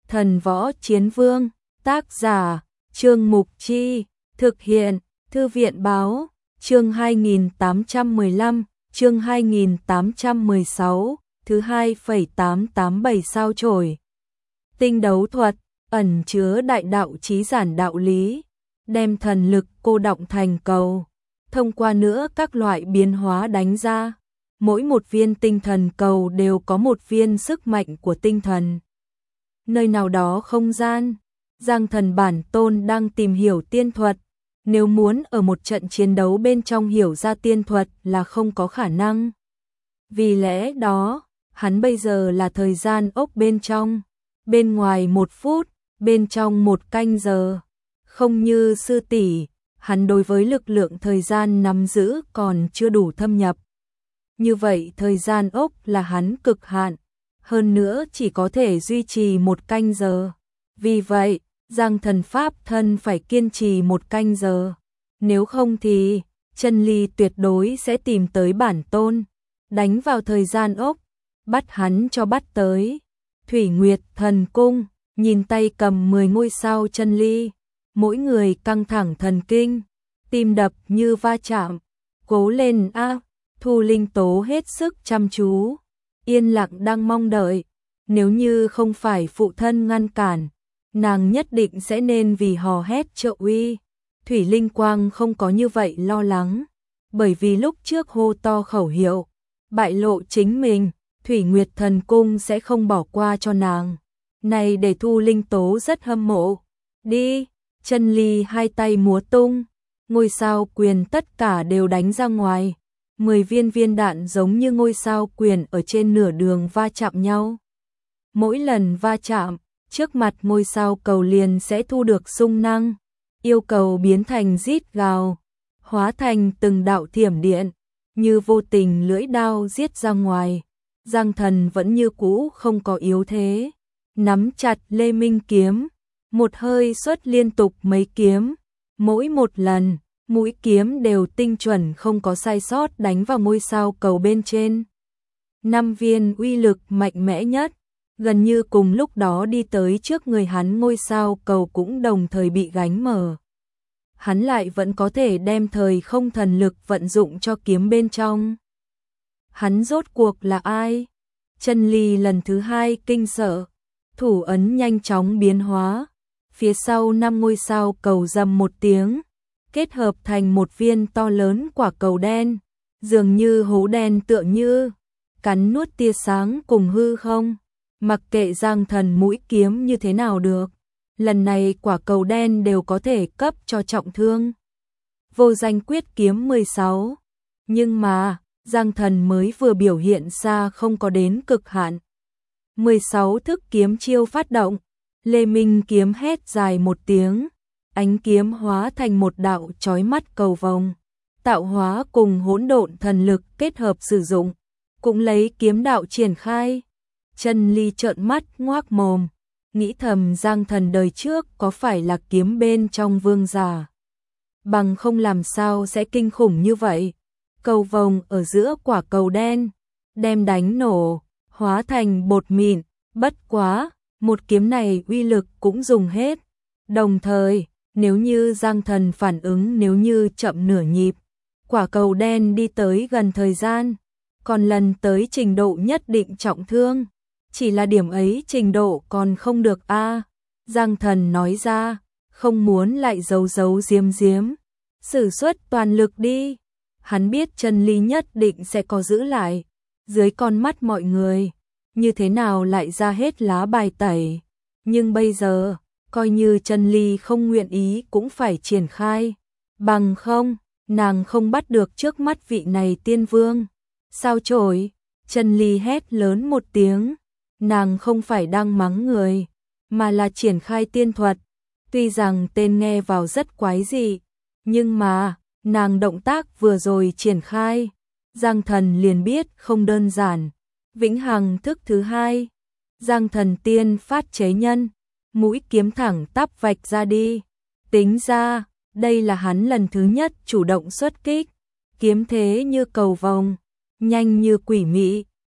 Thần Võ Chiến Vương, tác giả, Trương Mục Chi, thực hiện, Thư viện Báo, chương 2815, chương 2816, thứ 2,887 sao chổi. Tinh đấu thuật, ẩn chứa đại đạo chí giản đạo lý, đem thần lực cô đọng thành cầu, thông qua nữa các loại biến hóa đánh ra. Mỗi một viên tinh thần cầu đều có một viên sức mạnh của tinh thần. Nơi nào đó không gian, Giang Thần bản tôn đang tìm hiểu tiên thuật, nếu muốn ở một trận chiến đấu bên trong hiểu ra tiên thuật là không có khả năng. Vì lẽ đó, hắn bây giờ là thời gian ốc bên trong, bên ngoài 1 phút, bên trong 1 canh giờ. Không như sư tỷ, hắn đối với lực lượng thời gian nắm giữ còn chưa đủ thâm nhập. Như vậy thời gian ốc là hắn cực hạn, hơn nữa chỉ có thể duy trì 1 canh giờ. Vì vậy, Giang Thần pháp thân phải kiên trì 1 canh giờ. Nếu không thì, Chân Ly tuyệt đối sẽ tìm tới bản tôn, đánh vào thời gian ốc, bắt hắn cho bắt tới. Thủy Nguyệt Thần Cung, nhìn tay cầm 10 ngôi sao Chân Ly, mỗi người căng thẳng thần kinh, tim đập như va chạm. Cố lên a! Thu Linh Tố hết sức chăm chú, yên lặng đang mong đợi. Nếu như không phải phụ thân ngăn cản, nàng nhất định sẽ nên vì hò hét trợ uy. Thủy Linh Quang không có như vậy lo lắng, bởi vì lúc trước hô to khẩu hiệu, bại lộ chính mình, Thủy Nguyệt Thần Cung sẽ không bỏ qua cho nàng. Này để Thu Linh Tố rất hâm mộ. Đi! Chân Ly hai tay múa tung, ngôi sao quyền tất cả đều đánh ra ngoài. 10 viên đạn giống như ngôi sao quyền ở trên nửa đường va chạm nhau. Mỗi lần va chạm, trước mặt ngôi sao cầu liền sẽ thu được xung năng, yêu cầu biến thành rít gào, hóa thành từng đạo thiểm điện, như vô tình lưỡi đao giết ra ngoài. Giang Thần vẫn như cũ không có yếu thế, nắm chặt Lê Minh kiếm, một hơi xuất liên tục mấy kiếm, mỗi một lần mũi kiếm đều tinh chuẩn không có sai sót đánh vào ngôi sao cầu bên trên. 5 viên uy lực mạnh mẽ nhất, gần như cùng lúc đó đi tới trước người hắn, ngôi sao cầu cũng đồng thời bị gánh mở. Hắn lại vẫn có thể đem thời không thần lực vận dụng cho kiếm bên trong. Hắn rốt cuộc là ai? Chân Ly lần thứ 2 kinh sợ, thủ ấn nhanh chóng biến hóa, phía sau 5 ngôi sao cầu rầm một tiếng, kết hợp thành một viên to lớn quả cầu đen, dường như hố đen tựa như cắn nuốt tia sáng cùng hư không. Mặc kệ Giang Thần mũi kiếm như thế nào được, lần này quả cầu đen đều có thể cấp cho trọng thương. Vô danh quyết kiếm 16, nhưng mà Giang Thần mới vừa biểu hiện ra không có đến cực hạn. 16 thức kiếm chiêu phát động, Lê Minh kiếm hét dài một tiếng, ánh kiếm hóa thành một đạo chói mắt cầu vồng, tạo hóa cùng hỗn độn thần lực kết hợp sử dụng, cũng lấy kiếm đạo triển khai. Chân Ly trợn mắt ngoác mồm, nghĩ thầm Giang Thần đời trước có phải là kiếm bên trong vương giả, bằng không làm sao sẽ kinh khủng như vậy. Cầu vồng ở giữa quả cầu đen, đem đánh nổ, hóa thành bột mịn, bất quá, một kiếm này uy lực cũng dùng hết. Đồng thời, nếu như Giang Thần phản ứng nếu như chậm nửa nhịp, quả cầu đen đi tới gần thời gian, còn lần tới trình độ nhất định trọng thương. Chỉ là điểm ấy trình độ còn không được a. Giang Thần nói ra, không muốn lại giấu giếm, sử xuất toàn lực đi. Hắn biết Chân Ly nhất định sẽ có giữ lại, dưới con mắt mọi người, như thế nào lại ra hết lá bài tẩy. Nhưng bây giờ, coi như Chân Ly không nguyện ý cũng phải triển khai, bằng không, nàng không bắt được trước mắt vị này tiên vương. Sao chổi? Chân Ly hét lớn một tiếng, nàng không phải đang mắng người, mà là triển khai tiên thuật. Tuy rằng tên nghe vào rất quái dị, nhưng mà, nàng động tác vừa rồi triển khai, Giang Thần liền biết không đơn giản. Vĩnh Hằng thức thứ 2, Giang Thần tiên phát chế nhân, mũi kiếm thẳng tắp vạch ra đi. Tính ra, đây là hắn lần thứ nhất chủ động xuất kích, kiếm thế như cầu vồng, nhanh như quỷ mị,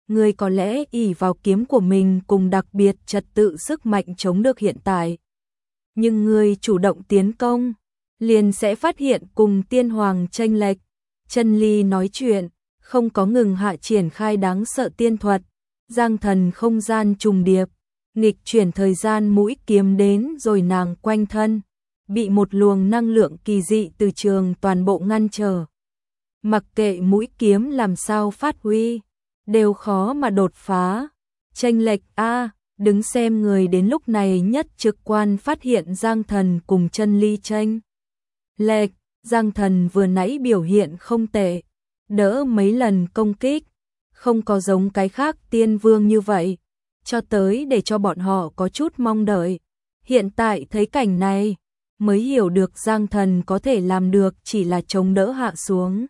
Ngươi có lẽ ỷ vào kiếm của mình cùng đặc biệt trật tự sức mạnh chống được hiện tại. Nhưng ngươi chủ động tiến công, liền sẽ phát hiện cùng tiên hoàng chênh lệch. Chân Ly nói chuyện, không có ngừng hạ triển khai đáng sợ tiên thuật, giang thần không gian trùng điệp, nghịch chuyển thời gian mũi kiếm đến rồi nàng quanh thân, bị một luồng năng lượng kỳ dị từ trường toàn bộ ngăn trở. Mặc kệ mũi kiếm làm sao phát huy, đều khó mà đột phá. Chênh lệch a, đứng xem người đến lúc này nhất trực quan phát hiện Giang Thần cùng Chân Ly chênh lệch. Giang Thần vừa nãy biểu hiện không tệ, đỡ mấy lần công kích, không có giống cái khác tiên vương như vậy, cho tới để cho bọn họ có chút mong đợi. Hiện tại thấy cảnh này, mới hiểu được Giang Thần có thể làm được chỉ là chống đỡ hạ xuống.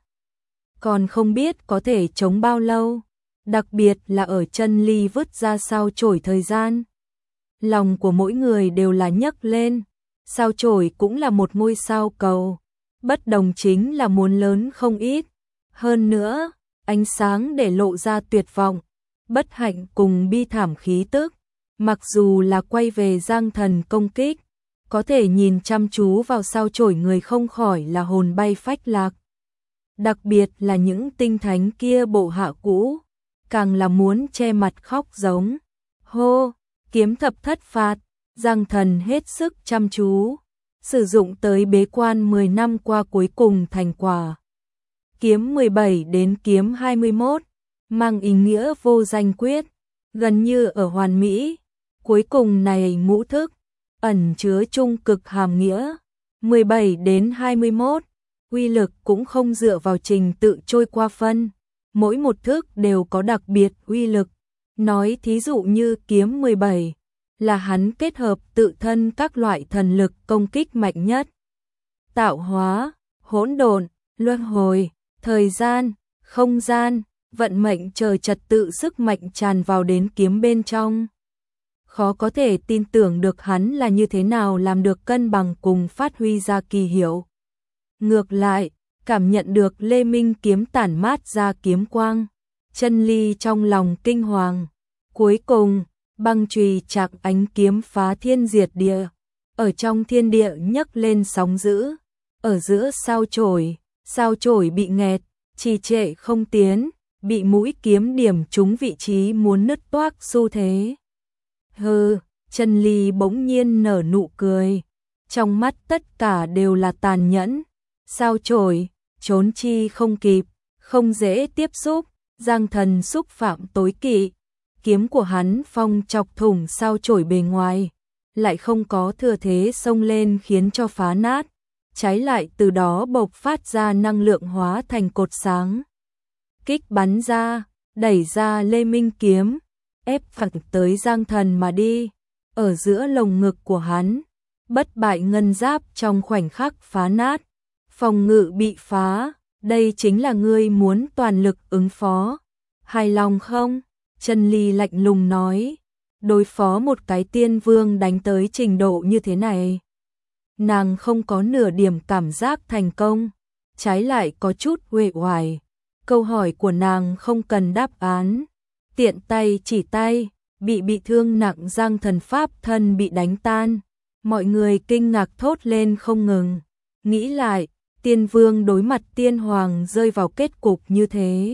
Còn không biết có thể chống bao lâu, đặc biệt là ở Chân Ly vứt ra sao chổi thời gian. Lòng của mỗi người đều là nhấc lên, sao chổi cũng là một ngôi sao cầu, bất đồng chính là muốn lớn không ít. Hơn nữa, ánh sáng để lộ ra tuyệt vọng, bất hạnh cùng bi thảm khí tức. Mặc dù là quay về Giang Thần công kích, có thể nhìn chăm chú vào sao chổi người không khỏi là hồn bay phách lạc. Đặc biệt là những tinh thánh kia bộ hạ cũ, càng là muốn che mặt khóc giống. Hô, kiếm thập thất phạt, Giang Thần hết sức chăm chú, sử dụng tới bế quan 10 năm qua cuối cùng thành quả. Kiếm 17 đến kiếm 21, mang ý nghĩa vô danh quyết, gần như ở hoàn mỹ. Cuối cùng này ngũ thức, ẩn chứa trung cực hàm nghĩa. 17 đến 21, uy lực cũng không dựa vào trình tự trôi qua phân. Mỗi một thức đều có đặc biệt uy lực. Nói thí dụ như kiếm 17, là hắn kết hợp tự thân các loại thần lực công kích mạnh nhất. Tạo hóa, hỗn độn, luân hồi, thời gian, không gian, vận mệnh chờ trật tự sức mạnh tràn vào đến kiếm bên trong. Khó có thể tin tưởng được hắn là như thế nào làm được cân bằng cùng phát huy ra kỳ hiệu. Ngược lại, cảm nhận được Lê Minh kiếm tản mát ra kiếm quang, Chân Ly trong lòng kinh hoàng. Cuối cùng, băng chùy chạc ánh kiếm phá thiên diệt địa, ở trong thiên địa nhấc lên sóng dữ, ở giữa sao chổi bị nghẹt, trì trệ không tiến, bị mũi kiếm điểm trúng vị trí muốn nứt toác xu thế. Hừ, Chân Ly bỗng nhiên nở nụ cười, trong mắt tất cả đều là tàn nhẫn. Sao chổi, trốn chi không kịp, không dễ tiếp xúc, Giang Thần xúc phạm tối kỵ. Kiếm của hắn phong chọc thủng sao chổi bề ngoài, lại không có thừa thế xông lên khiến cho phá nát, trái lại từ đó bộc phát ra năng lượng hóa thành cột sáng. Kích bắn ra, đẩy ra Lê Minh kiếm, ép phẳng tới Giang Thần mà đi. Ở giữa lồng ngực của hắn, bất bại ngân giáp trong khoảnh khắc phá nát, phòng ngự bị phá. Đây chính là ngươi muốn toàn lực ứng phó, hài lòng không? Chân Ly lạnh lùng nói, đối phó một cái tiên vương đánh tới trình độ như thế này, nàng không có nửa điểm cảm giác thành công, trái lại có chút uể oải. Câu hỏi của nàng không cần đáp án, tiện tay chỉ tay, bị thương nặng Giang Thần pháp thân bị đánh tan. Mọi người kinh ngạc thốt lên không ngừng, nghĩ lại, tiên vương đối mặt tiên hoàng rơi vào kết cục như thế,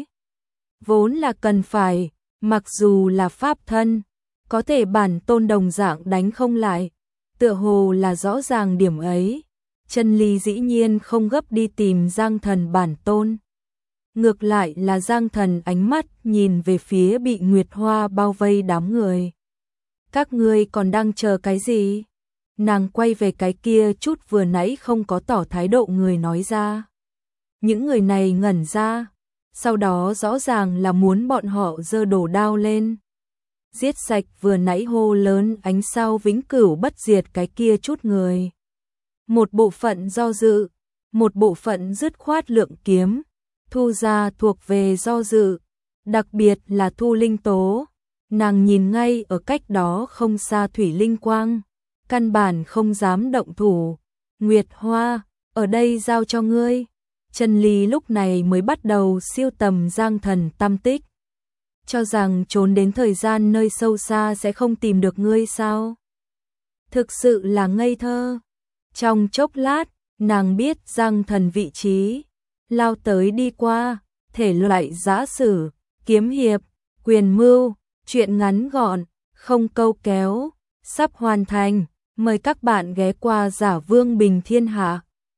vốn là cần phải, mặc dù là pháp thân, có thể bản tôn đồng dạng đánh không lại, tựa hồ là rõ ràng điểm ấy. Chân Ly dĩ nhiên không gấp đi tìm Giang Thần bản tôn. Ngược lại là Giang Thần ánh mắt nhìn về phía bị Nguyệt Hoa bao vây đám người. Các ngươi còn đang chờ cái gì? Nàng quay về cái kia chút vừa nãy không có tỏ thái độ người nói ra. Những người này ngẩn ra, sau đó rõ ràng là muốn bọn họ giơ đồ đao lên. Giết sạch vừa nãy hô lớn ánh sao vĩnh cửu bất diệt cái kia chút người. Một bộ phận do dự, một bộ phận dứt khoát lượng kiếm, thu ra thuộc về do dự, đặc biệt là Thu Linh Tố. Nàng nhìn ngay ở cách đó không xa Thủy Linh Quang, căn bản không dám động thủ. Nguyệt Hoa, ở đây giao cho ngươi. Chân Ly lúc này mới bắt đầu siêu tầm Giang Thần tâm tích. cho rằng trốn đến thời gian nơi sâu xa sẽ không tìm được ngươi sao? Thực sự là ngây thơ. Trong chốc lát, nàng biết Giang Thần vị trí, lao tới đi qua, thể loại giã sử, kiếm hiệp, quyền mưu, chuyện ngắn gọn, không câu kéo, sắp hoàn thành, mời các bạn ghé qua Giả Vương Bình Thiên Hạ.